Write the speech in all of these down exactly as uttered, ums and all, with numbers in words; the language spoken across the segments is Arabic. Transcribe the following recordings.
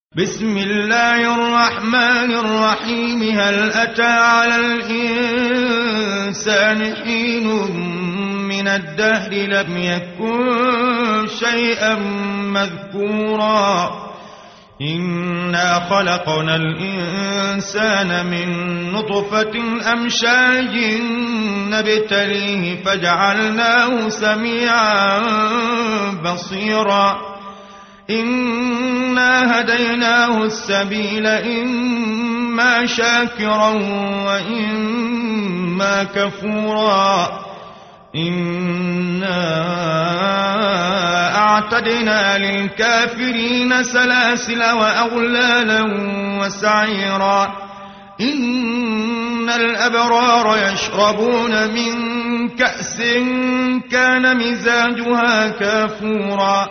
بسم الله الرحمن الرحيم هل أتى على الإنسان حين من الدهر لم يكن شيئا مذكورا إنا خلقنا الإنسان من نطفة أمشاج نبتليه فجعلناه سميعا بصيرا إنا هديناه السبيل إما شاكرا وإما كفورا إنا أعتدنا للكافرين سلاسل وأغلالا وسعيرا إن الأبرار يشربون من كأس كان مزاجها كافورا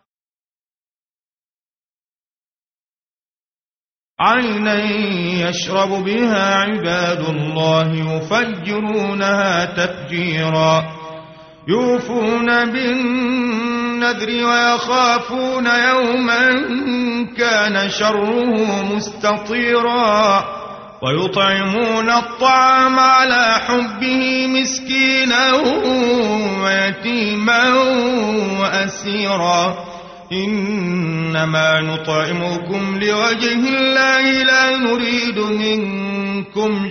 عينا يشرب بها عباد الله يفجرونها تفجيرا يوفون بالنذر ويخافون يوما كان شره مستطيرا ويطعمون الطعام على حبه مسكينا ويتيما وأسيرا إنما نطعمكم لوجه الله لا نريد منكم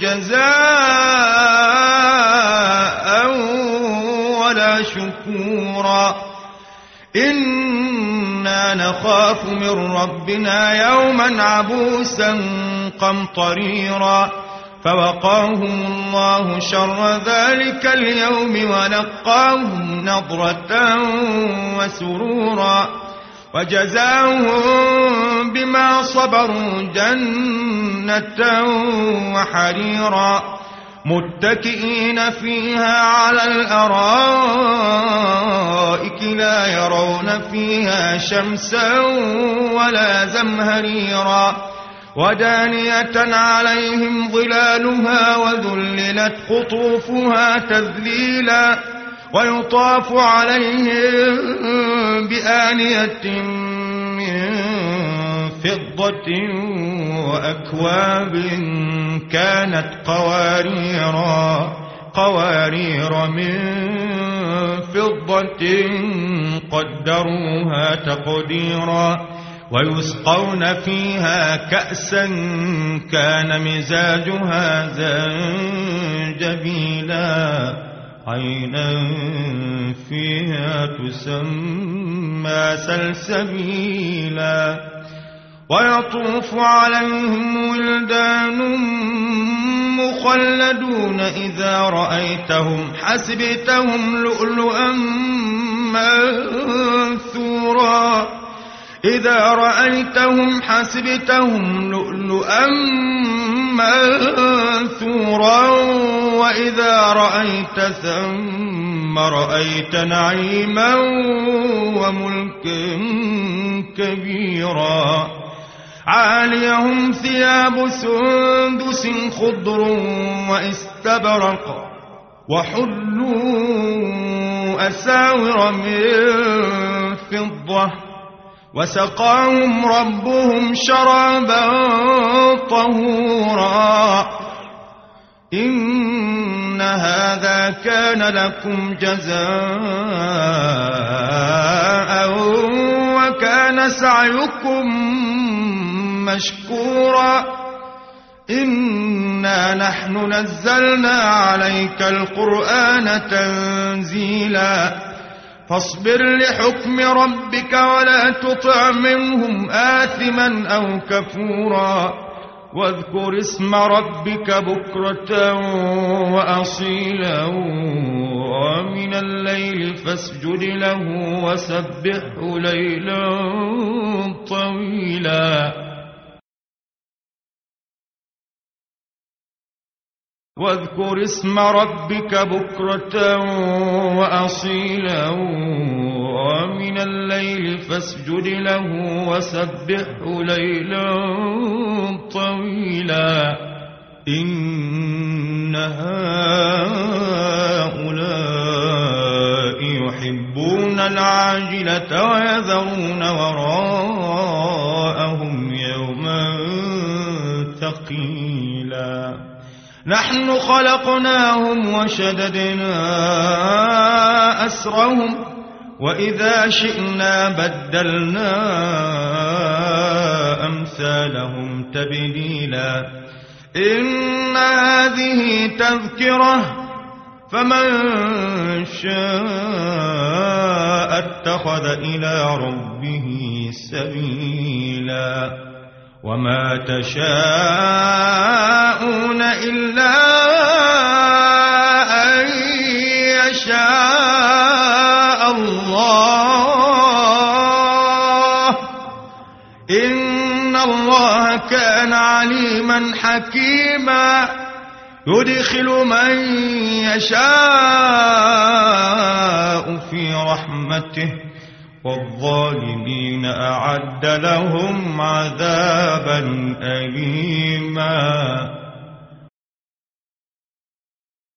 جزاء ولا شكورا إنا نخاف من ربنا يوما عبوسا قمطريرا فوقاهم الله شر ذلك اليوم ولقاهم نضرة وسرورا وجزاهم بما صبروا جنة وحريرا متكئين فيها على الأرائك لا يرون فيها شمسا ولا زمهريرا ودانية عليهم ظلالها وذللت قطوفها تذليلا ويطاف عليهم بآنية من فضة وأكواب كانت قواريرا قوارير من فضة قدروها تقديرا ويسقون فيها كأسا كان مزاجها زنجبيلا عينا فيها تسمى سلسبيلا ويطوف عليهم ولدان مخلدون إذا رأيتهم حسبتهم لؤلؤا منثورا إذا رأيتهم حسبتهم لؤلؤا منثورا وإذا رأيت ثم رأيت نعيما وملكا كبيرا عاليهم ثياب سندس خضر واستبرق وحلوا أساور من فضة وسقاهم ربهم شرابا طهورا إن هذا كان لكم جزاء وكان سعيكم مشكورا إنا نحن نزلنا عليك القرآن تنزيلا فاصبر لحكم ربك ولا تطع منهم آثما أو كفورا واذكر اسم ربك بكرة وأصيلا ومن الليل فاسجد له وسبحه ليلا طويلا واذكر اسم ربك بكرة وأصيلا ومن الليل فاسجد له وسبحه ليلا طويلا إن هؤلاء يحبون العاجلة ويذرون وراءهم يوما ثقيلا نحن خلقناهم وشددنا أسرهم وإذا شئنا بدلنا أمثالهم تبديلا إن هذه تذكرة فمن شاء اتخذ إلى ربه سبيلا وما تشاءون إلا أن يشاء الله إن الله كان عليما حكيما يدخل من يشاء في رحمته والظالمين أعد لهم عذابا أليما.